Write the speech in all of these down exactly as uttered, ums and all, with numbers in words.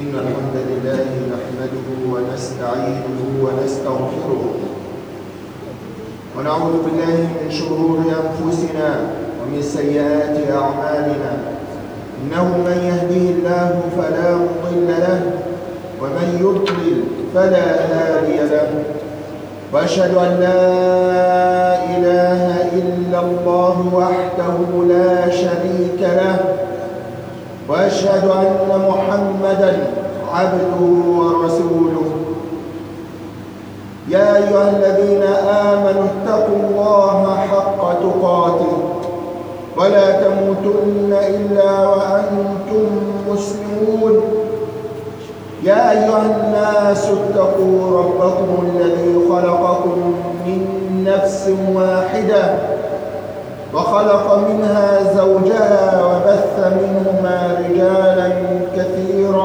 إن الحمد لله نحمده ونستعينه ونستغفره ونعوذ بالله من شرور أنفسنا ومن سيئات أعمالنا. إنه من يهده الله فلا مضل له ومن يضلل فلا هادي له، وأشهد أن لا إله إلا الله وحده لا شريك له، وأشهد أن محمدًا عبده ورسوله. يا أيها الذين آمنوا اتقوا الله حق تقاته ولا تموتن إلا وأنتم مسلمون. يا أيها الناس اتقوا ربكم الذي خلقكم من نفس واحدة وخلق منها زوجها وبث منهما رجالا كثيرا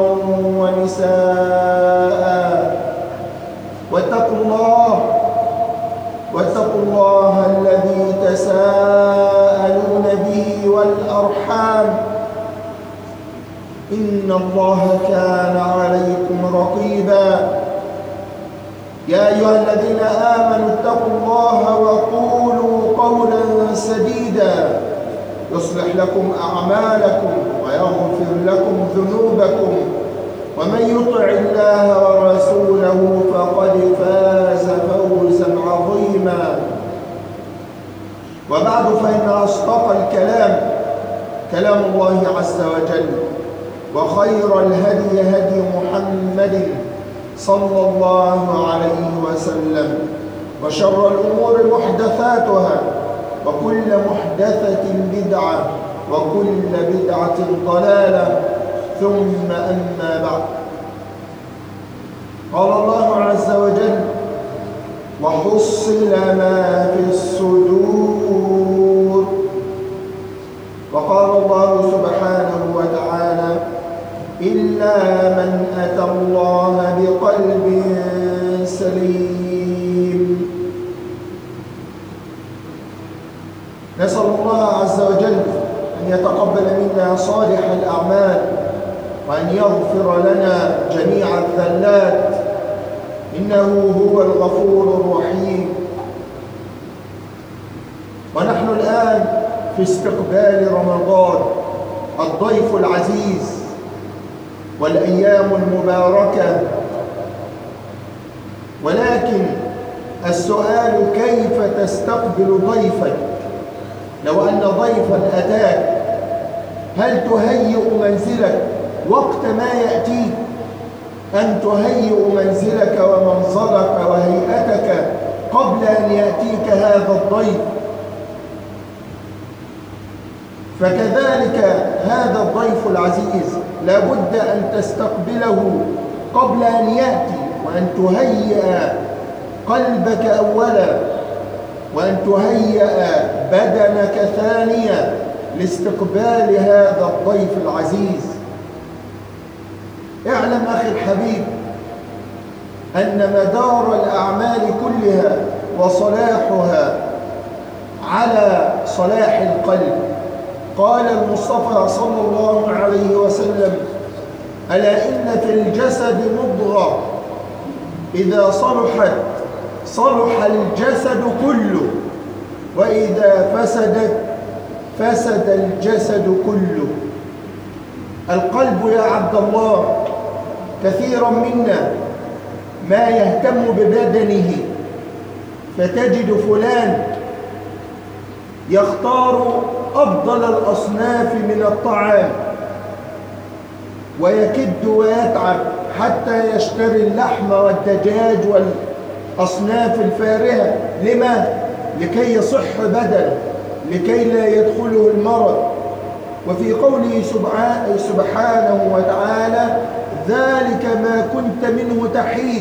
ونساء. واتقوا الله واتقوا الله الذي تساءلون به والأرحام، إن الله كان عليكم رقيبا. يا أيها الذين آمنوا اتقوا الله وقولوا قولا سديدا يصلح لكم أعمالكم ويغفر لكم ذنوبكم، ومن يطع الله ورسوله فقد فاز فوزا عظيما. وبعد، فإن أصدق الكلام كلام الله عز وجل، وخير الهدي هدي محمد صلى الله عليه وسلم، وشر الأمور محدثاتها، وكل محدثة بدعة، وكل بدعة ضلالة، ثم أما بعد. قال الله عز وجل: وحصل ما في الصدور. وقال الله سبحانه وتعالى: إلا من أتى الله بقلب سليم. نسأل الله عز وجل أن يتقبل منا صالح الأعمال، وأن يغفر لنا جميع الذلات، إنه هو الغفور الرحيم. ونحن الآن في استقبال رمضان، الضيف العزيز والأيام المباركة. ولكن السؤال: كيف تستقبل ضيفك؟ لو أن ضيفا أتاك، هل تهيئ منزلك وقت ما يأتيك، أم تهيئ منزلك ومنظرك وهيئتك قبل أن يأتيك هذا الضيف؟ فكذلك هذا الضيف العزيز لابد أن تستقبله قبل أن يأتي، وأن تهيئ قلبك أولا، وأن تهيئ بدنك ثانيا لاستقبال هذا الضيف العزيز. اعلم أخي الحبيب أن مدار الأعمال كلها وصلاحها على صلاح القلب. قال المصطفى صلى الله عليه وسلم: ألا إن في الجسد مضغة إذا صلحت صلح الجسد كله، وإذا فسدت فسد الجسد كله. القلب يا عبد الله كثيرا منا ما يهتم ببدنه، فتجد فلان يختار أفضل الأصناف من الطعام، ويكد ويتعب حتى يشتري اللحم والدجاج والأصناف الفارهة. لما؟ لكي يصح بدنه، لكي لا يدخله المرض. وفي قوله سبحانه وتعالى: ذلك ما كنت منه تحيد.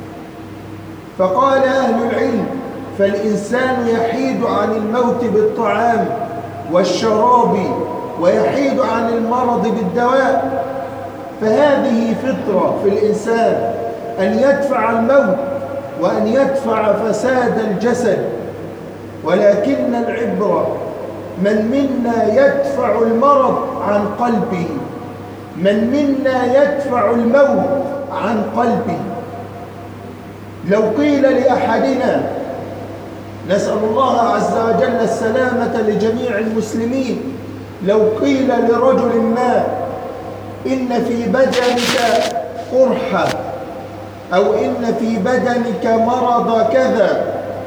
فقال أهل العلم: فالإنسان يحيد عن الموت بالطعام والشراب، ويحيد عن المرض بالدواء. فهذه فطرة في الإنسان، أن يدفع الموت وأن يدفع فساد الجسد. ولكن العبرة من منا يدفع المرض عن قلبه، من منا يدفع الموت عن قلبه؟ لو قيل لأحدنا، نسأل الله عز وجل السلامة لجميع المسلمين، لو قيل لرجل ما إن في بدنك قرحة أو إن في بدنك مرض كذا،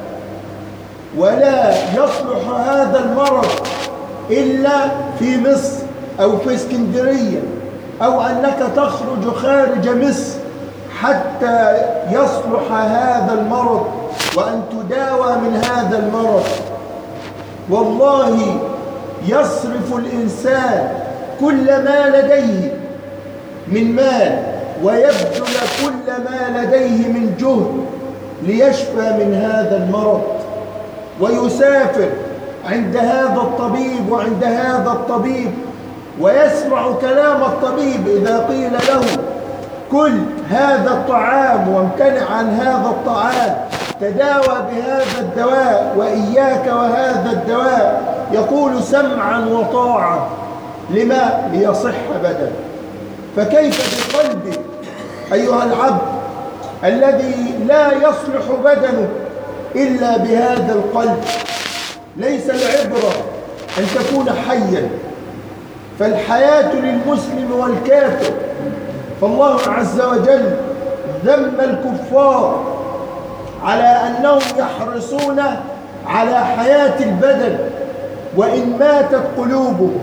ولا يصلح هذا المرض إلا في مصر أو في اسكندرية، أو أنك تخرج خارج مصر حتى يصلح هذا المرض وأن تداوى من هذا المرض، والله يصرف الإنسان كل ما لديه من مال ويبذل كل ما لديه من جهد ليشفى من هذا المرض، ويسافر عند هذا الطبيب وعند هذا الطبيب، ويسمع كلام الطبيب إذا قيل له كل هذا الطعام وامتنع عن هذا الطعام، تداوى بهذا الدواء وإياك وهذا الدواء، يقول سمعا وطاعة. لما؟ ليصح بدنه. فكيف بقلبك أيها العبد الذي لا يصلح بدنه إلا بهذا القلب؟ ليس العبرة أن تكون حيا، فالحياة للمسلم والكافر. فالله عز وجل ذم الكفار على أنهم يحرصون على حياة البدن وإن ماتت قلوبهم.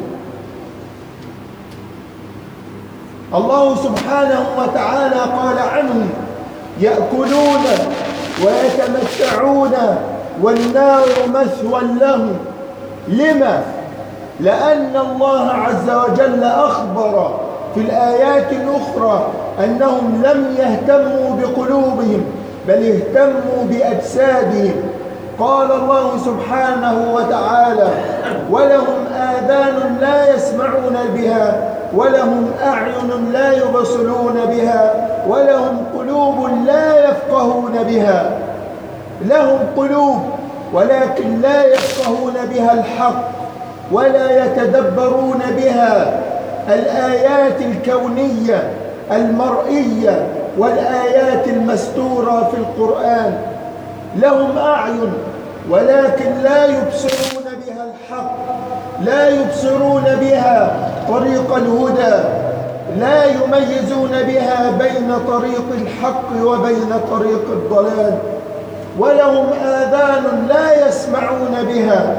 الله سبحانه وتعالى قال عنهم يأكلون ويتمتعون والنار مثوى لهم. لما؟ لأن الله عز وجل أخبر في الآيات الأخرى أنهم لم يهتموا بقلوبهم بل اهتموا بأجسادهم. قال الله سبحانه وتعالى ولهم آذان لا يسمعون بها ولهم أعين لا يبصرون بها ولهم قلوب لا يفقهون بها. لهم قلوب ولكن لا يفقهون بها الحق ولا يتدبرون بها الآيات الكونية المرئية والآيات المستورة في القرآن. لهم أعين ولكن لا يبصرون بها الحق، لا يبصرون بها طريق الهدى، لا يميزون بها بين طريق الحق وبين طريق الضلال. ولهم آذان لا يسمعون بها.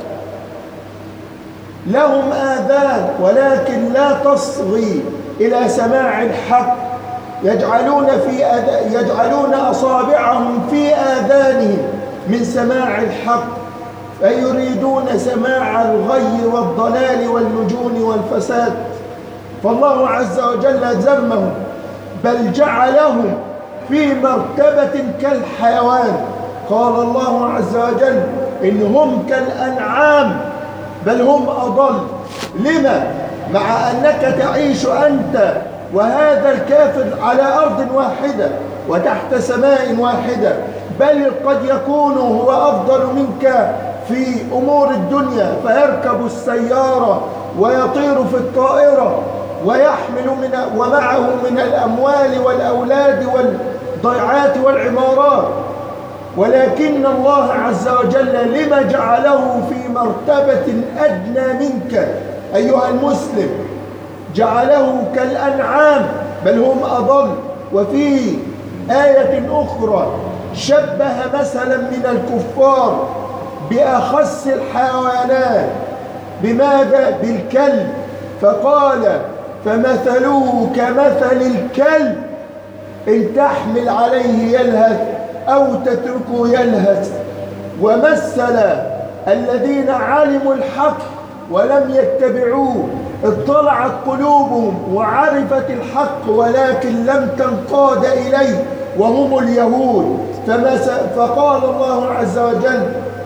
لهم آذان ولكن لا تصغي إلى سماع الحق، يجعلون في أذ... يجعلون أصابعهم في آذانهم من سماع الحق، فيريدون سماع الغي والضلال والنجون والفساد. فالله عز وجل ذمهم بل جعلهم في مرتبة كالحيوان. قال الله عز وجل إن هم كالأنعام بل هم أضل. لما؟ مع أنك تعيش أنت وهذا الكافر على أرض واحدة وتحت سماء واحدة، بل قد يكون هو أفضل منك في أمور الدنيا، فيركب السيارة ويطير في الطائرة ويحمل من ومعه من الأموال والأولاد والضيعات والعمارات، ولكن الله عز وجل لما جعله في مرتبة أدنى منك أيها المسلم؟ جعله كالأنعام بل هم أضل. وفي آية أخرى شبه مثلا من الكفار بأخس الحيوانات. بماذا؟ بالكلب، فقال فمثلوه كمثل الكلب إن تحمل عليه يلهث أو تتركه يلهث. ومثل الذين علموا الحق ولم يتبعوه، اطلعت قلوبهم وعرفت الحق ولكن لم تنقاد إليه وهم اليهود. فقال الله عز وجل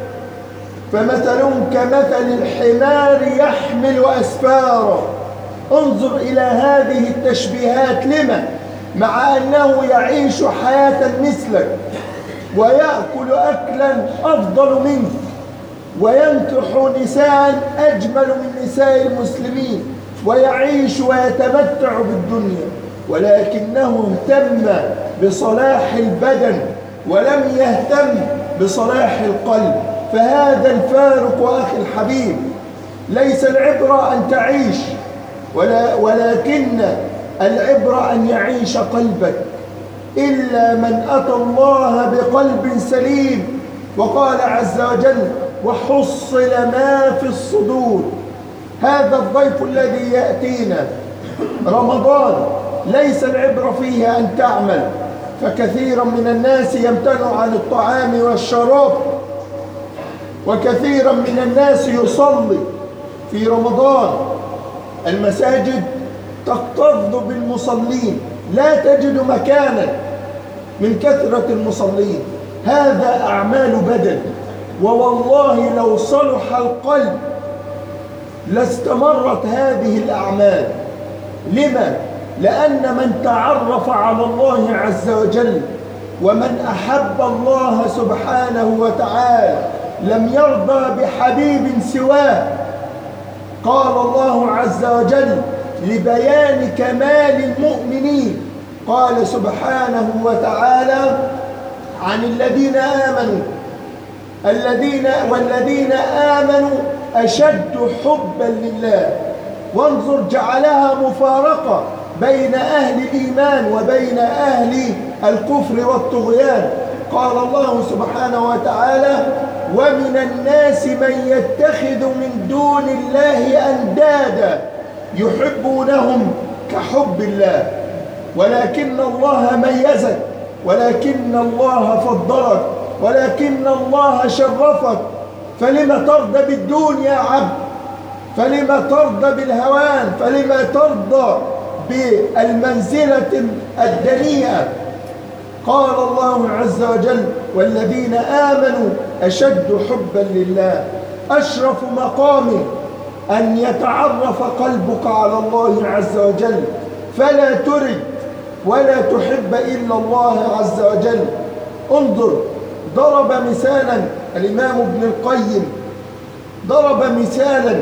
فمثلهم كمثل الحمار يحمل أسفارا. انظر إلى هذه التشبيهات. لما؟ مع أنه يعيش حياة مثلك ويأكل أكلا أفضل منك وينكح نساء أجمل من نساء المسلمين ويعيش ويتمتع بالدنيا، ولكنه اهتم بصلاح البدن ولم يهتم بصلاح القلب. فهذا الفارق أخي الحبيب. ليس العبرة أن تعيش، ولا ولكن العبرة أن يعيش قلبك. إلا من أتى الله بقلب سليم. وقال عز وجل: وحصل ما في الصدور. هذا الضيف الذي يأتينا رمضان ليس العبرة فيه أن تعمل، فكثيرا من الناس يمتنع عن الطعام والشراب، وكثيرا من الناس يصلي في رمضان. المساجد تكتظ بالمصلين، لا تجد مكانا من كثرة المصلين. هذا أعمال بدن، ووالله لو صلح القلب لاستمرت هذه الأعمال. لما؟ لأن من تعرف على الله عز وجل ومن أحب الله سبحانه وتعالى لم يرضى بحبيب سواه. قال الله عز وجل لبيان كمال المؤمنين، قال سبحانه وتعالى: عن الذين آمنوا الذين والذين آمنوا أشد حبا لله. وانظر، جعلها مفارقة بين أهل الإيمان وبين أهل الكفر والطغيان. قال الله سبحانه وتعالى: ومن الناس من يتخذ من دون الله أندادا يحبونهم كحب الله. ولكن الله ميزك، ولكن الله فضلك، ولكن الله شرفك. فلما ترضى بالدون يا عبد؟ فلما ترضى بالهوان؟ فلما ترضى بالمنزلة الدنيئة؟ قال الله عز وجل: والذين آمنوا أشد حبا لله. أشرف مقام أن يتعرف قلبك على الله عز وجل، فلا ترد ولا تحب إلا الله عز وجل. انظر، ضرب مثالا الإمام ابن القيم، ضرب مثالا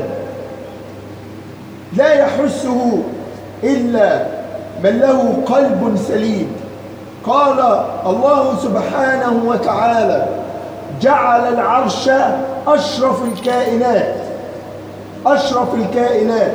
لا يحسه إلا من له قلب سليم. قال الله سبحانه وتعالى: جعل العرش أشرف الكائنات، أشرف الكائنات.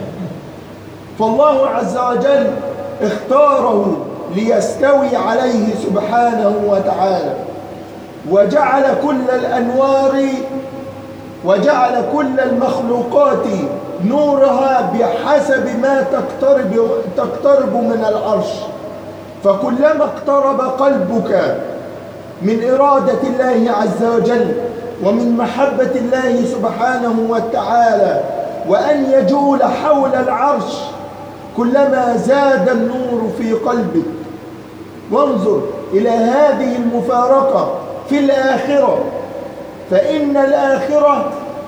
فالله عز وجل اختاره ليستوي عليه سبحانه وتعالى، وجعل كل الأنوار وجعل كل المخلوقات نورها بحسب ما تقترب, تقترب من العرش. فكلما اقترب قلبك من إرادة الله عز وجل ومن محبة الله سبحانه وتعالى وأن يجول حول العرش، كلما زاد النور في قلبك. وانظر إلى هذه المفارقة في الآخرة، فإن الآخرة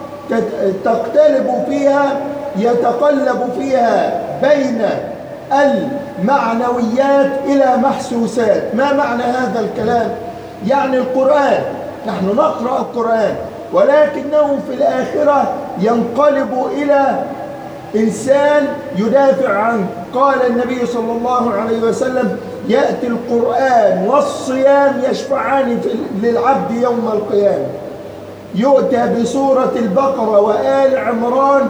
تقتلب فيها يتقلب فيها بين المعنويات إلى محسوسات. ما معنى هذا الكلام؟ يعني القرآن، نحن نقرأ القرآن، ولكنه في الآخرة ينقلب إلى إنسان يدافع عنه. قال النبي صلى الله عليه وسلم: يأتي القرآن والصيام يشفعان للعبد يوم القيامة. يؤتى بسورة البقرة وآل عمران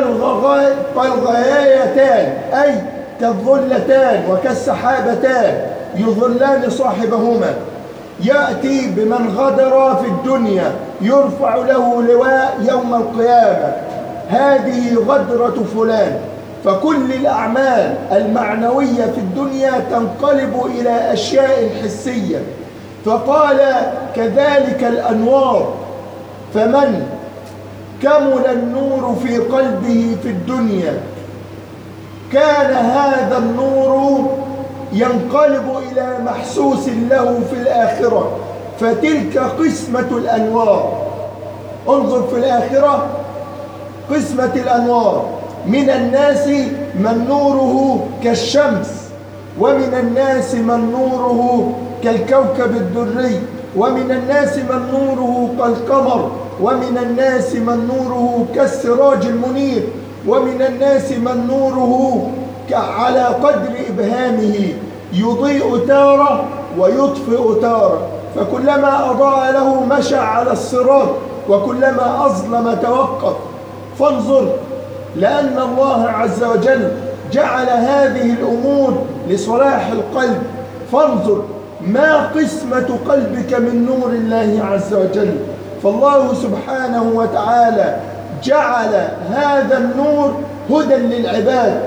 كالغايتان، أي كالظلتان وكالسحابتان يظلان صاحبهما. يأتي بمن غدر في الدنيا يرفع له لواء يوم القيامة، هذه غدرة فلان. فكل الأعمال المعنوية في الدنيا تنقلب إلى أشياء حسية. فقال: كذلك الأنوار، فمن كمل النور في قلبه في الدنيا كان هذا النور ينقلب إلى محسوس له في الآخرة، فتلك قسمة الأنوار. انظر في الآخرة قسمة الأنوار: من الناس من نوره كالشمس، ومن الناس من نوره كالكوكب الدري، ومن الناس من نوره كالقمر، ومن الناس من نوره كالسراج المنير، ومن الناس من نوره على قدر إبهامه يضيء تارة ويطفئ تارة، فكلما أضاء له مشى على الصراط وكلما أظلم توقف. فانظر، لأن الله عز وجل جعل هذه الأمور لصلاح القلب. فانظر ما قسمة قلبك من نور الله عز وجل. فالله سبحانه وتعالى جعل هذا النور هدى للعباد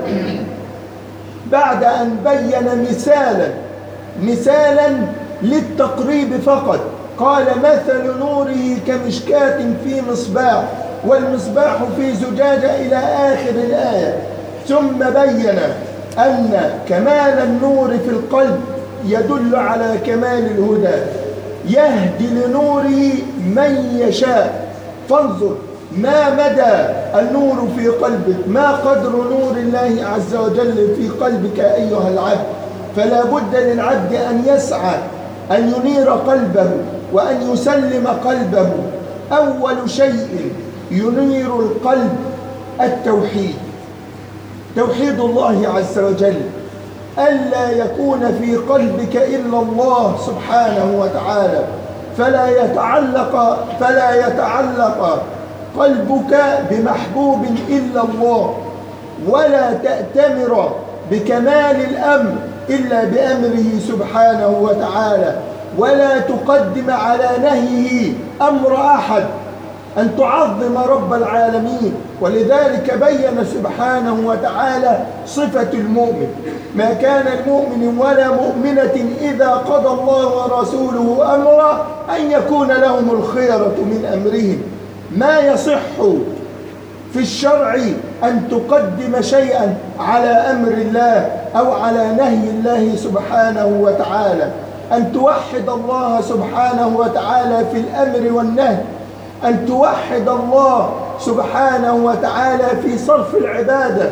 بعد أن بين مثالا مثالا للتقريب فقط. قال مثل نوره كمشكاة في مصباح، والمصباح في زجاجة إلى آخر الآية. ثم بين أن كمال النور في القلب يدل على كمال الهدى، يهدي لنوره من يشاء. فانظر ما مدى النور في قلبك، ما قدر نور الله عز وجل في قلبك أيها العبد. فلا بد للعبد أن يسعى أن ينير قلبه وأن يسلم قلبه. أول شيء ينير القلب التوحيد، توحيد الله عز وجل، ألا يكون في قلبك إلا الله سبحانه وتعالى، فلا يتعلق فلا يتعلق قلبك بمحبوب إلا الله، ولا تأتمر بكمال الأمر إلا بأمره سبحانه وتعالى، ولا تقدم على نهيه أمر أحد، أن تعظم رب العالمين. ولذلك بين سبحانه وتعالى صفة المؤمن: ما كان المؤمن ولا مؤمنة إذا قضى الله ورسوله أمرا أن يكون لهم الخيرة من أمرهم. ما يصح في الشرع أن تقدم شيئا على أمر الله أو على نهي الله سبحانه وتعالى، أن توحد الله سبحانه وتعالى في الأمر والنهي، أن توحد الله سبحانه وتعالى في صرف العبادة،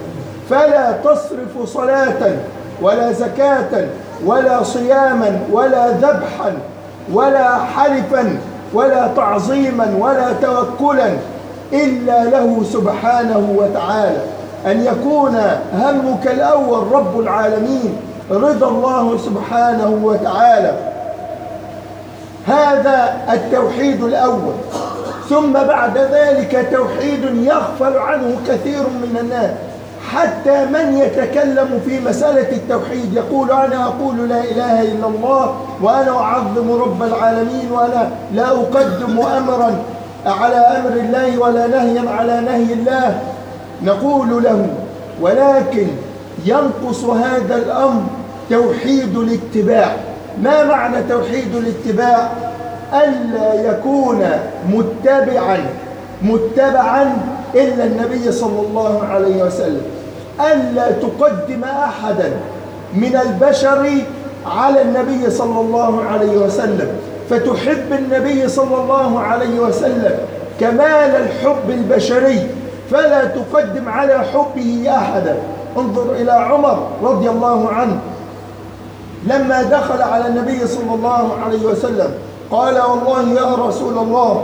فلا تصرف صلاة ولا زكاة ولا صياما ولا ذبحا ولا حلفا ولا تعظيما ولا توكلا إلا له سبحانه وتعالى، أن يكون همك الأول رب العالمين، رضا الله سبحانه وتعالى. هذا التوحيد الأول. ثم بعد ذلك توحيد يغفل عنه كثير من الناس، حتى من يتكلم في مسألة التوحيد يقول: أنا أقول لا إله إلا الله، وأنا أعظم رب العالمين، وأنا لا أقدم أمرا على أمر الله ولا نهيا على نهي الله. نقول له: ولكن ينقص هذا الأمر توحيد الاتباع. ما معنى توحيد الاتباع؟ ألا يكون متبعا متبعا إلا النبي صلى الله عليه وسلم، ألا تقدم أحدا من البشر على النبي صلى الله عليه وسلم، فتحب النبي صلى الله عليه وسلم كمال الحب البشري، فلا تقدم على حبه أحدا. انظر إلى عمر رضي الله عنه لما دخل على النبي صلى الله عليه وسلم قال: والله يا رسول الله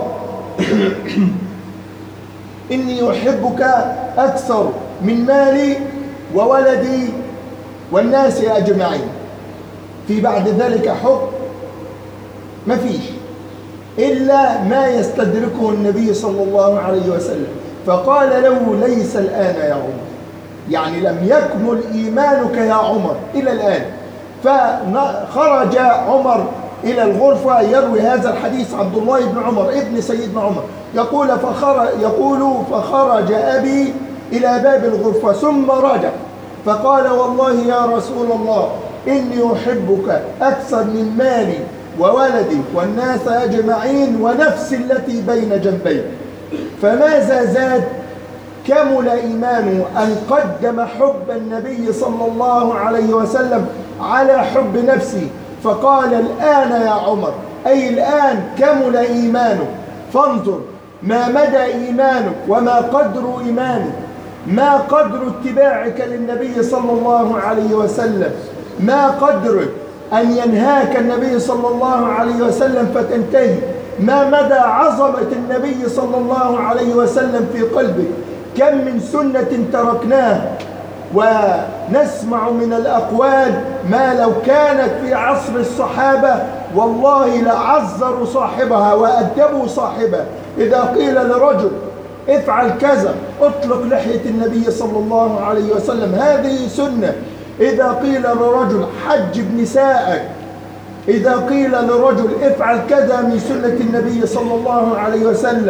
إني أحبك أكثر من مالي وولدي والناس أجمعين. في بعد ذلك حب؟ ما فيش إلا ما يستدركه النبي صلى الله عليه وسلم. فقال له: ليس الآن يا عمر، يعني لم يكمل إيمانك يا عمر إلى الآن. فخرج عمر إلى الغرفة. يروي هذا الحديث عبد الله بن عمر ابن سيدنا عمر، يقول فخرج, يقول فخرج أبي إلى باب الغرفة ثم رجع فقال: والله يا رسول الله إني أحبك أكثر من مالي وولدي والناس أجمعين ونفسي التي بين جنبي. فماذا زاد؟ كمل إيمانه أن قدم حب النبي صلى الله عليه وسلم على حب نفسه، فقال: الآن يا عمر، أي الآن كمل إيمانه. فانظر ما مدى إيمانك وما قدر إيمانك، ما قدر اتباعك للنبي صلى الله عليه وسلم، ما قدر أن ينهاك النبي صلى الله عليه وسلم فتنتهي، ما مدى عظمة النبي صلى الله عليه وسلم في قلبك. كم من سنة تركناها، ونسمع من الأقوال ما لو كانت في عصر الصحابة والله لعذروا صاحبها وأدبوا صاحبها. إذا قيل لرجل افعل كذا، اطلق لحية النبي صلى الله عليه وسلم، هذه سنة. إذا قيل لرجل حجب نساءك، إذا قيل لرجل افعل كذا من سنة النبي صلى الله عليه وسلم،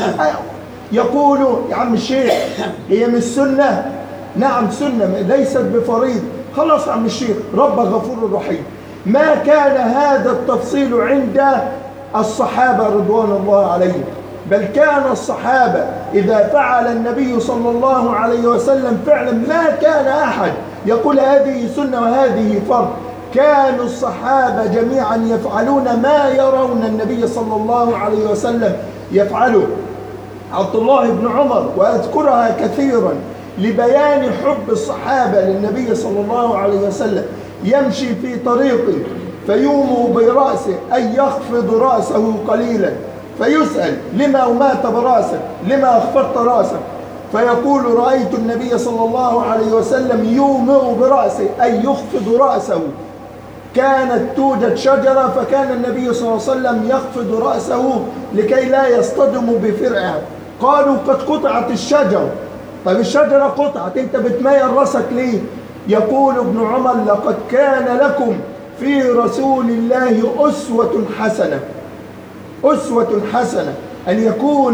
يقول يا عم الشيخ هي مش سنة؟ نعم سنة ليست بفريض. خلاص يا عم الشيخ، رب غفور رحيم. ما كان هذا التفصيل عند الصحابة رضوان الله عليهم، بل كان الصحابة إذا فعل النبي صلى الله عليه وسلم فعلا ما كان أحد يقول هذه سنة وهذه فرض. كانوا الصحابة جميعا يفعلون ما يرون النبي صلى الله عليه وسلم يفعله. عبد الله بن عمر، وأذكرها كثيرا لبيان حب الصحابة للنبي صلى الله عليه وسلم، يمشي في طريقه فيومه برأسه أن يخفض رأسه قليلا، فيسأل لما مات برأسك، لما أخفضت رأسك؟ فيقول رأيت النبي صلى الله عليه وسلم يومئ برأسه أي يخفض رأسه. كانت توجد شجرة فكان النبي صلى الله عليه وسلم يخفض رأسه لكي لا يصطدم بفرعها. قالوا قد قطعت الشجرة. طيب الشجرة قطعت، انت بتميل رأسك ليه؟ يقول ابن عمر لقد كان لكم في رسول الله أسوة حسنة. أسوة حسنة أن يكون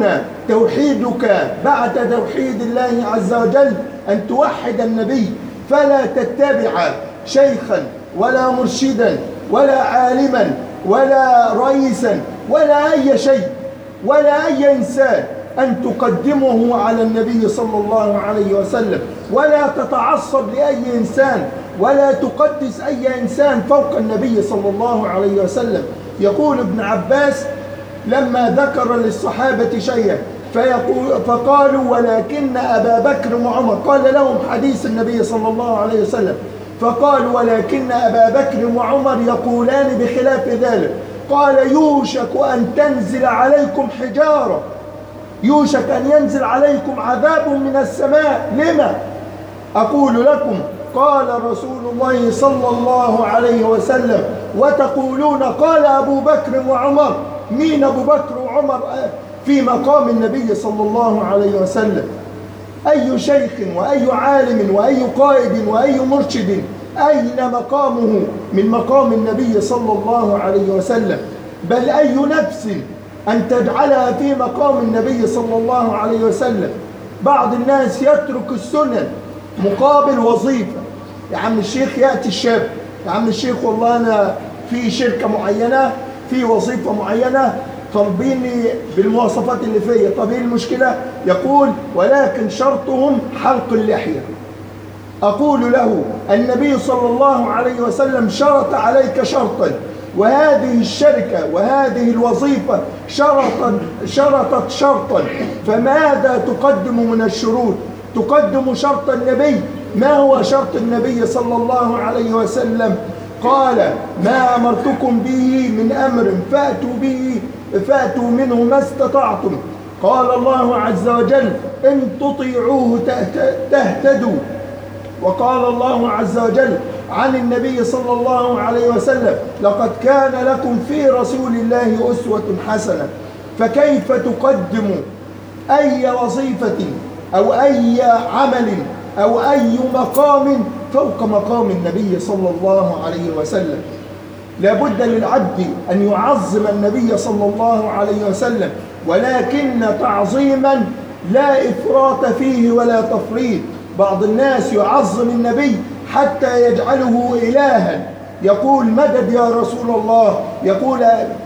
توحيدك بعد توحيد الله عز وجل أن توحد النبي، فلا تتبع شيخا ولا مرشدا ولا عالما ولا رئيسا ولا أي شيء ولا أي إنسان، أن تقدمه على النبي صلى الله عليه وسلم، ولا تتعصب لأي إنسان ولا تقدس أي إنسان فوق النبي صلى الله عليه وسلم. يقول ابن عباس لما ذكر للصحابة شيئا فيقول فقالوا ولكن أبا بكر وعمر، قال لهم حديث النبي صلى الله عليه وسلم، فقالوا ولكن أبا بكر وعمر يقولان بخلاف ذلك. قال يوشك أن تنزل عليكم حجارة، يوشك أن ينزل عليكم عذاب من السماء. لما؟ أقول لكم قال رسول الله صلى الله عليه وسلم وتقولون قال أبو بكر وعمر. مين أبو بكر وعمر في مقام النبي صلى الله عليه وسلم؟ أي شيخ وأي عالم وأي قائد وأي مرشد أين مقامه من مقام النبي صلى الله عليه وسلم؟ بل أي نفس أن تجعلها في مقام النبي صلى الله عليه وسلم. بعض الناس يترك السنن مقابل وظيفة. يا عم الشيخ يأتي الشاب، يا عم الشيخ والله أنا في شركة معينة في وظيفة معينة طالبيني بالمواصفات اللي فيا. طب ايه المشكلة؟ يقول ولكن شرطهم حلق اللحية. أقول له النبي صلى الله عليه وسلم شرط عليك شرطا، وهذه الشركة وهذه الوظيفة شرطت شرطت شرطا، فماذا تقدم من الشروط؟ تقدم شرط النبي. ما هو شرط النبي صلى الله عليه وسلم؟ قال ما أمرتكم به من أمر فأتوا به فأتوا منه ما استطعتم. قال الله عز وجل إن تطيعوه تهتدوا. وقال الله عز وجل عن النبي صلى الله عليه وسلم لقد كان لكم في رسول الله أسوة حسنة. فكيف تقدم أي وظيفة أو أي عمل أو أي مقام فوق مقام النبي صلى الله عليه وسلم؟ لابد للعبد أن يعظم النبي صلى الله عليه وسلم، ولكن تعظيما لا إفراط فيه ولا تفريط. بعض الناس يعظم النبي حتى يجعله إلها، يقول مدد يا رسول الله، يقول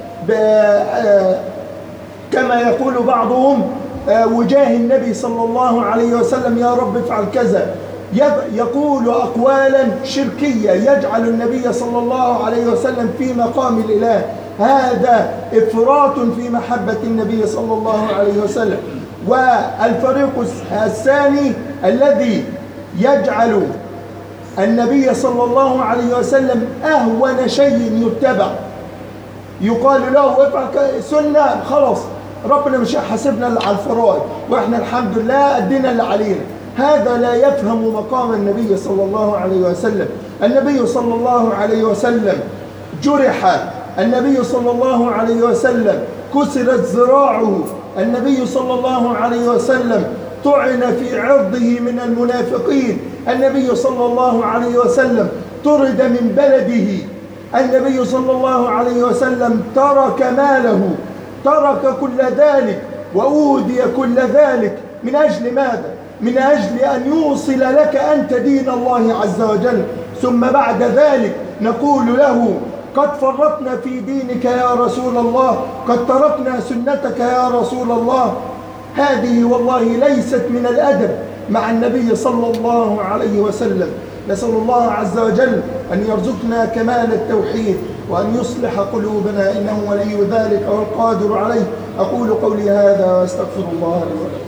كما يقول بعضهم وجاه النبي صلى الله عليه وسلم يا رب افعل كذا. يقول أقوالا شركية يجعل النبي صلى الله عليه وسلم في مقام الإله. هذا إفراط في محبة النبي صلى الله عليه وسلم. والفريق الثاني الذي يجعل النبي صلى الله عليه وسلم أهون شيء يتبع، يقال له افعل سنة خلاص ربنا مش هيحاسبنا اللي على الفرائض، واحنا الحمد لله ادينا اللي علينا. هذا لا يفهم مقام النبي صلى الله عليه وسلم. النبي صلى الله عليه وسلم جرح، النبي صلى الله عليه وسلم كسرت ذراعه، النبي صلى الله عليه وسلم طعن في عرضه من المنافقين، النبي صلى الله عليه وسلم طرد من بلده، النبي صلى الله عليه وسلم ترك ماله، ترك كل ذلك وأودي كل ذلك من أجل ماذا؟ من أجل أن يوصل لك أنت دين الله عز وجل. ثم بعد ذلك نقول له قد فرطنا في دينك يا رسول الله، قد تركنا سنتك يا رسول الله. هذه والله ليست من الأدب مع النبي صلى الله عليه وسلم. نسأل الله عز وجل أن يرزقنا كمال التوحيد وأن يصلح قلوبنا، إنه ولي ذلك والقادر عليه. أقول قولي هذا وأستغفر الله لي ولكم.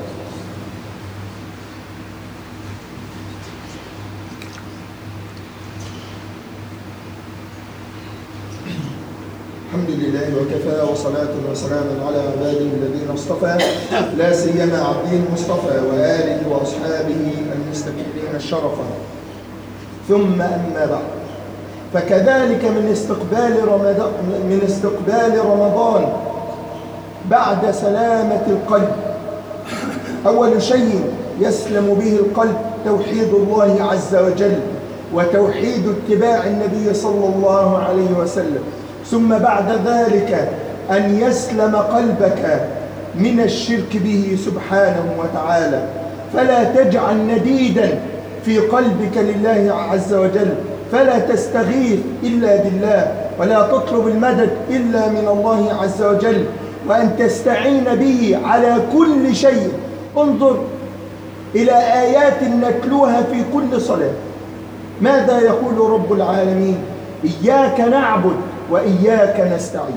الحمد لله وكفى، وصلاة وسلام على عباده الذين اصطفى، لا سيما عبده المصطفى وآله وأصحابه المستكبرين الشرفا. ثم أما بعد، فكذلك من استقبال رمضان من استقبال رمضان بعد سلامة القلب، أول شيء يسلم به القلب توحيد الله عز وجل وتوحيد اتباع النبي صلى الله عليه وسلم. ثم بعد ذلك أن يسلم قلبك من الشرك به سبحانه وتعالى، فلا تجعل نديدا في قلبك لله عز وجل، فلا تستغيث إلا بالله، ولا تطلب المدد إلا من الله عز وجل، وأن تستعين به على كل شيء. انظر إلى آيات نتلوها في كل صلاة. ماذا يقول رب العالمين؟ إياك نعبد وإياك نستعين.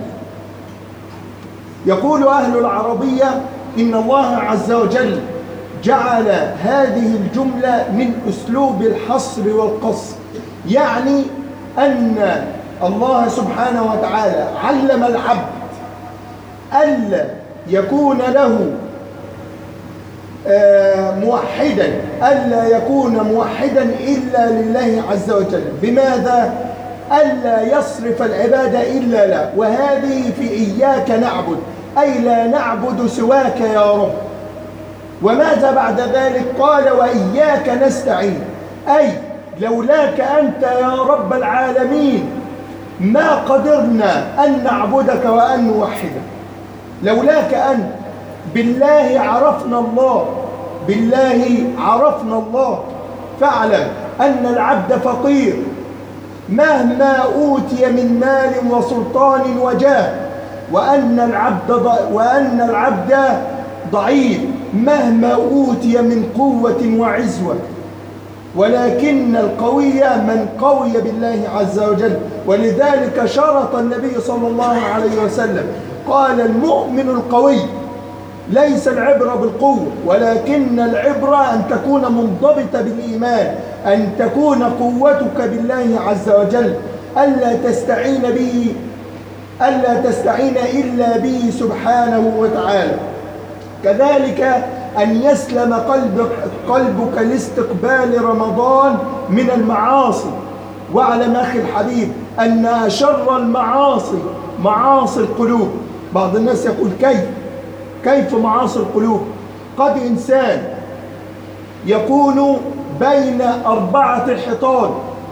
يقول أهل العربية إن الله عز وجل جعل هذه الجملة من أسلوب الحصر والقصر، يعني أن الله سبحانه وتعالى علم العبد ألا يكون له موحدا، ألا يكون موحدا إلا لله عز وجل. بماذا؟ ألا يصرف العبادة إلا له، وهذه في إياك نعبد، أي لا نعبد سواك يا رب. وماذا بعد ذلك؟ قال وإياك نستعين، أي لولاك أنت يا رب العالمين ما قدرنا أن نعبدك وأن نوحدك. لولاك أنت، بالله عرفنا الله، بالله عرفنا الله. فاعلم أن العبد فقير مهما أوتي من مال وسلطان وجاه، وأن العبد وأن العبد ضعيف مهما أوتي من قوة وعزوة، ولكن القوي من قوي بالله عز وجل. ولذلك شرط النبي صلى الله عليه وسلم قال المؤمن القوي ليس العبرة بالقوة، ولكن العبرة أن تكون منضبطة بالإيمان، أن تكون قوتك بالله عز وجل، ألا تستعين به ألا تستعين إلا به سبحانه وتعالى. كذلك أن يسلم قلبك, قلبك لاستقبال رمضان من المعاصي. واعلم أخي الحبيب أن شر المعاصي معاصي القلوب. بعض الناس يقول كيف كيف معاصي القلوب؟ قد إنسان يكون بين أربعة حيطان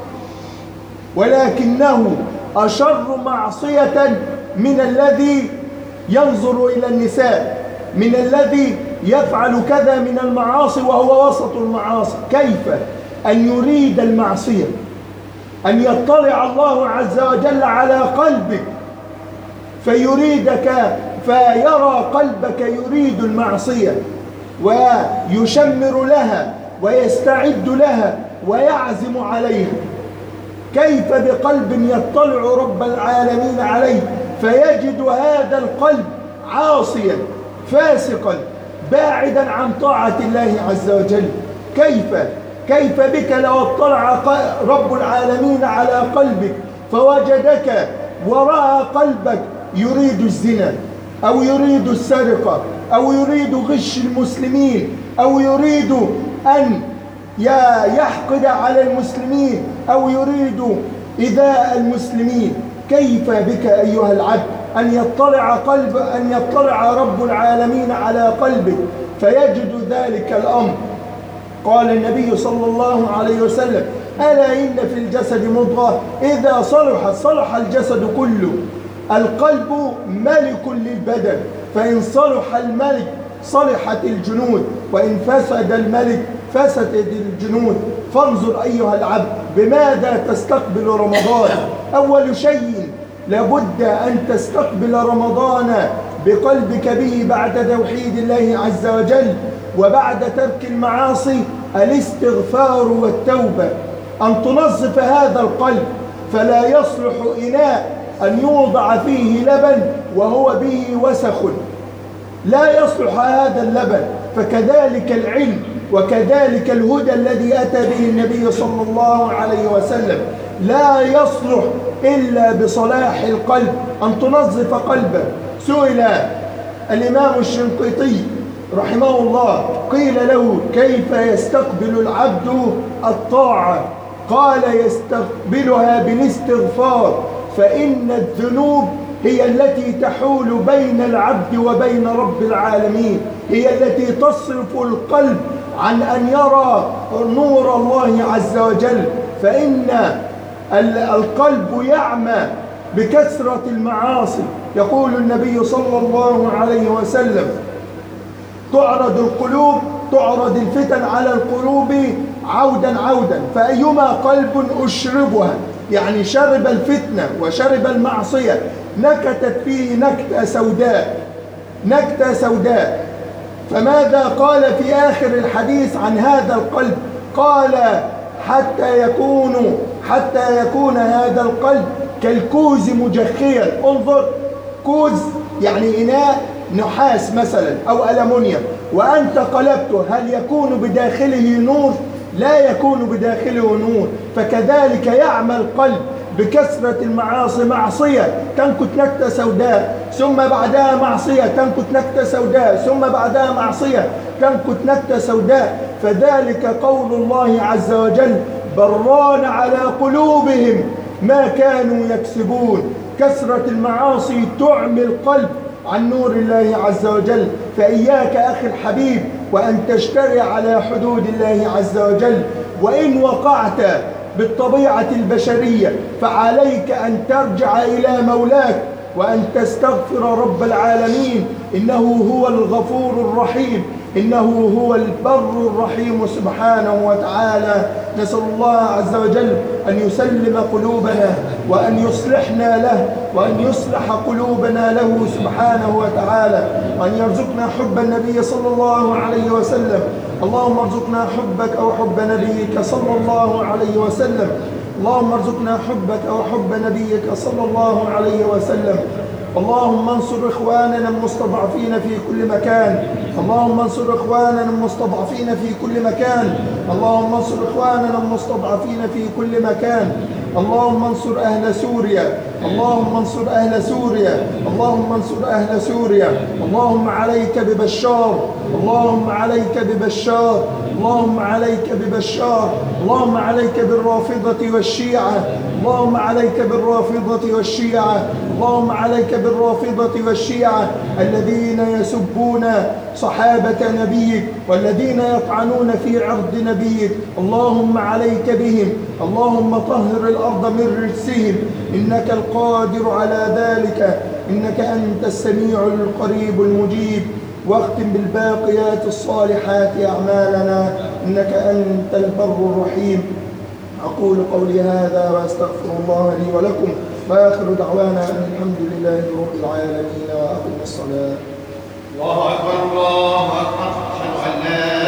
ولكنه أشر معصية من الذي ينظر إلى النساء، من الذي يفعل كذا من المعاصي وهو وسط المعاصي. كيف أن يريد المعصية، أن يطلع الله عز وجل على قلبك فيريدك، فيرى قلبك يريد المعصية ويشمر لها ويستعد لها ويعزم عليها. كيف بقلب يطلع رب العالمين عليه فيجد هذا القلب عاصيا فاسقا باعدا عن طاعة الله عز وجل؟ كيف كيف بك لو اطلع رب العالمين على قلبك فوجدك ورأى قلبك يريد الزنا، أو يريد السرقة أو يريد غش المسلمين أو يريد أن يحقد على المسلمين أو يريد إيذاء المسلمين، كيف بك أيها العبد أن يطلع قلب أن يطلع رب العالمين على قلبك فيجد ذلك الأمر؟ قال النبي صلى الله عليه وسلم: ألا إن في الجسد مضغة إذا صلحت صلح الجسد كله. القلب ملك للبدن، فإن صلح الملك صلحت الجنود، وإن فسد الملك فسدت الجنود. فانظر أيها العبد بماذا تستقبل رمضان. أول شيء لابد أن تستقبل رمضان بقلبك به بعد توحيد الله عز وجل وبعد ترك المعاصي الاستغفار والتوبة، أن تنظف هذا القلب، فلا يصلح إناء أن يوضع فيه لبن وهو به وسخ، لا يصلح هذا اللبن. فكذلك العلم وكذلك الهدى الذي أتى به النبي صلى الله عليه وسلم لا يصلح إلا بصلاح القلب، أن تنظف قلبه. سئل الإمام الشنقيطي رحمه الله، قيل له: كيف يستقبل العبد الطاعة؟ قال: يستقبلها بالاستغفار، فإن الذنوب هي التي تحول بين العبد وبين رب العالمين، هي التي تصرف القلب عن أن يرى نور الله عز وجل. فإن القلب يعمى بكثرة المعاصي. يقول النبي صلى الله عليه وسلم: تعرض القلوب تعرض الفتن على القلوب عودا عودا، فأيما قلب أشربها، يعني شرب الفتنة وشرب المعصية، نكتت فيه نكتة سوداء نكتة سوداء. فماذا قال في آخر الحديث عن هذا القلب؟ قال: حتى يكون حتى يكون هذا القلب كالكوز مجخيا. انظر، كوز يعني إناء نحاس مثلا أو ألمنيوم، وأنت قلبته، هل يكون بداخله نور؟ لا يكون بداخله نور. فكذلك يعمى القلب بكثرة المعاصي، معصية تنكت نكتة سوداء، ثم بعدها معصية تنكت نكتة سوداء، ثم بعدها معصية تنكت نكتة سوداء. فذلك قول الله عز وجل: بران على قلوبهم ما كانوا يكسبون. كثرة المعاصي تعمي القلب عن نور الله عز وجل. فإياك أخي الحبيب وأن تجترئ على حدود الله عز وجل، وإن وقعت بالطبيعة البشرية فعليك أن ترجع إلى مولاك وأن تستغفر رب العالمين، إنه هو الغفور الرحيم، إنه هو البر الرحيم سبحانه وتعالى. نسأل الله عز وجل أن يسلم قلوبنا وأن يصلحنا له وأن يصلح قلوبنا له سبحانه وتعالى، وأن يرزقنا حب النبي صلى الله عليه وسلم. اللهم ارزقنا حبك أو حب نبيك صلى الله عليه وسلم. اللهم ارزقنا حبك أو حب نبيك صلى الله عليه وسلم. اللهم انصر إخواننا المستضعفين في كل مكان. اللهم انصر إخواننا المستضعفين في كل مكان. اللهم انصر إخواننا المستضعفين في كل مكان. اللهم انصر أهل سوريا. اللهم انصر أهل سوريا. اللهم انصر أهل سوريا. اللهم عليك ببشار. اللهم عليك ببشار. اللهم عليك ببشار. اللهم عليك بالرافضة والشيعة. اللهم عليك بالرافضة والشيعة. اللهم عليك بالرافضة والشيعة الذين يسبون صحابة نبيك والذين يطعنون في عرض نبيك. اللهم عليك بهم. اللهم طهر الأرض من رجسهم، إنك القادر على ذلك، إنك أنت السميع القريب المجيب. واختم بالباقيات الصالحات أعمالنا، إنك أنت البر الرحيم. أقول قولي هذا وأستغفر الله لي ولكم، وآخر دعوانا أن الحمد لله رب العالمين، وأقم الصلاة. الله أكبر الله أكبر. أشهد أن لا